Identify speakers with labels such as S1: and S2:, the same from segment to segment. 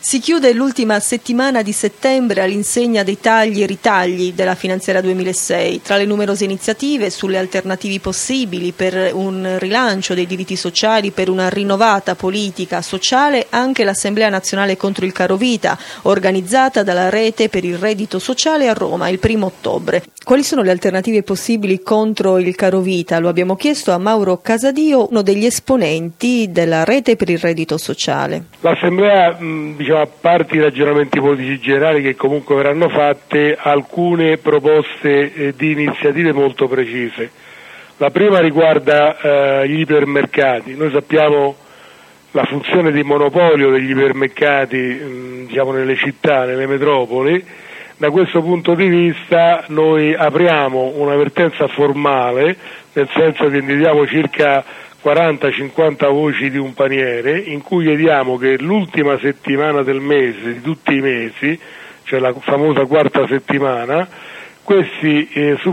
S1: Si chiude l'ultima settimana di settembre all'insegna dei tagli e ritagli della finanziaria 2006. Tra le numerose iniziative sulle alternative possibili per un rilancio dei diritti sociali, per una rinnovata politica sociale, anche l'Assemblea Nazionale contro il Carovita, organizzata dalla Rete per il Reddito Sociale a Roma il 1° ottobre. Quali sono le alternative possibili contro il Carovita? Lo abbiamo chiesto a Mauro Casadio, uno degli esponenti della Rete per il Reddito Sociale.
S2: L'Assemblea, a parte i ragionamenti politici generali che comunque verranno fatte, alcune proposte di iniziative molto precise. La prima riguarda gli ipermercati. Noi sappiamo la funzione di monopolio degli ipermercati nelle città, nelle metropoli. Da questo punto di vista noi apriamo un'avvertenza formale, nel senso che individuiamo circa 40-50 voci di un paniere in cui chiediamo che l'ultima settimana del mese, di tutti i mesi, cioè la famosa quarta settimana, questi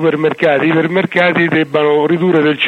S2: ipermercati debbano ridurre del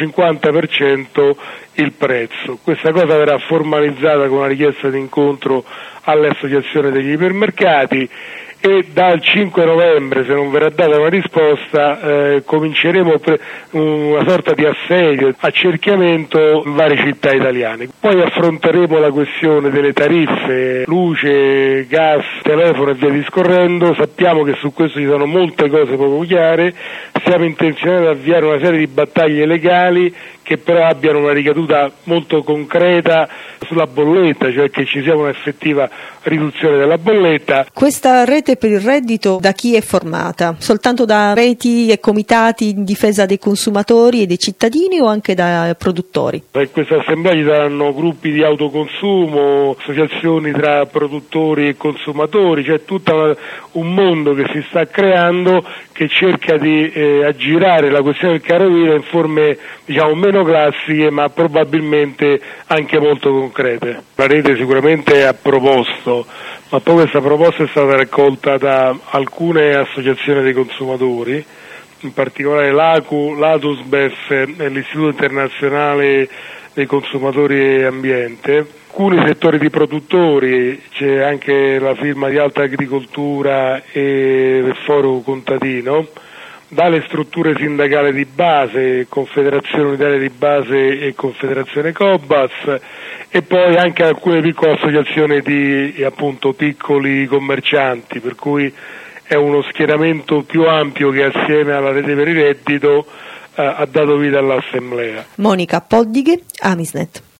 S2: 50% il prezzo. Questa cosa verrà formalizzata con una richiesta di incontro all'Associazione degli ipermercati e dal 5 novembre, se non verrà data una risposta, cominceremo una sorta di assedio, accerchiamento in varie città italiane. Poi affronteremo la questione delle tariffe, luce, gas, telefono e via discorrendo. Sappiamo che su questo ci sono molte cose poco chiare, siamo intenzionati ad avviare una serie di battaglie legali che però abbiano una ricaduta molto concreta sulla bolletta, cioè che ci sia un'effettiva riduzione della bolletta.
S1: Questa rete per il reddito da chi è formata? Soltanto da reti e comitati in difesa dei consumatori e dei cittadini o anche da produttori?
S2: In questa assemblea ci saranno gruppi di autoconsumo, associazioni tra produttori e consumatori, cioè tutto un mondo che si sta creando che cerca di aggirare la questione del carovita in forme meno classiche ma probabilmente anche molto concrete. La rete sicuramente ha proposto, ma poi questa proposta è stata raccolta da alcune associazioni dei consumatori, in particolare l'ACU, l'ADUSBEF e l'Istituto Internazionale dei Consumatori e Ambiente, alcuni settori di produttori, c'è anche la firma di Alta Agricoltura e il Foro Contadino, dalle strutture sindacali di base, Confederazione Unitaria di Base e Confederazione Cobas, e poi anche alcune piccole associazioni di piccoli commercianti, per cui è uno schieramento più ampio che assieme alla Rete per il Reddito ha dato vita all'Assemblea.
S1: Monica Poddighe, Amisnet.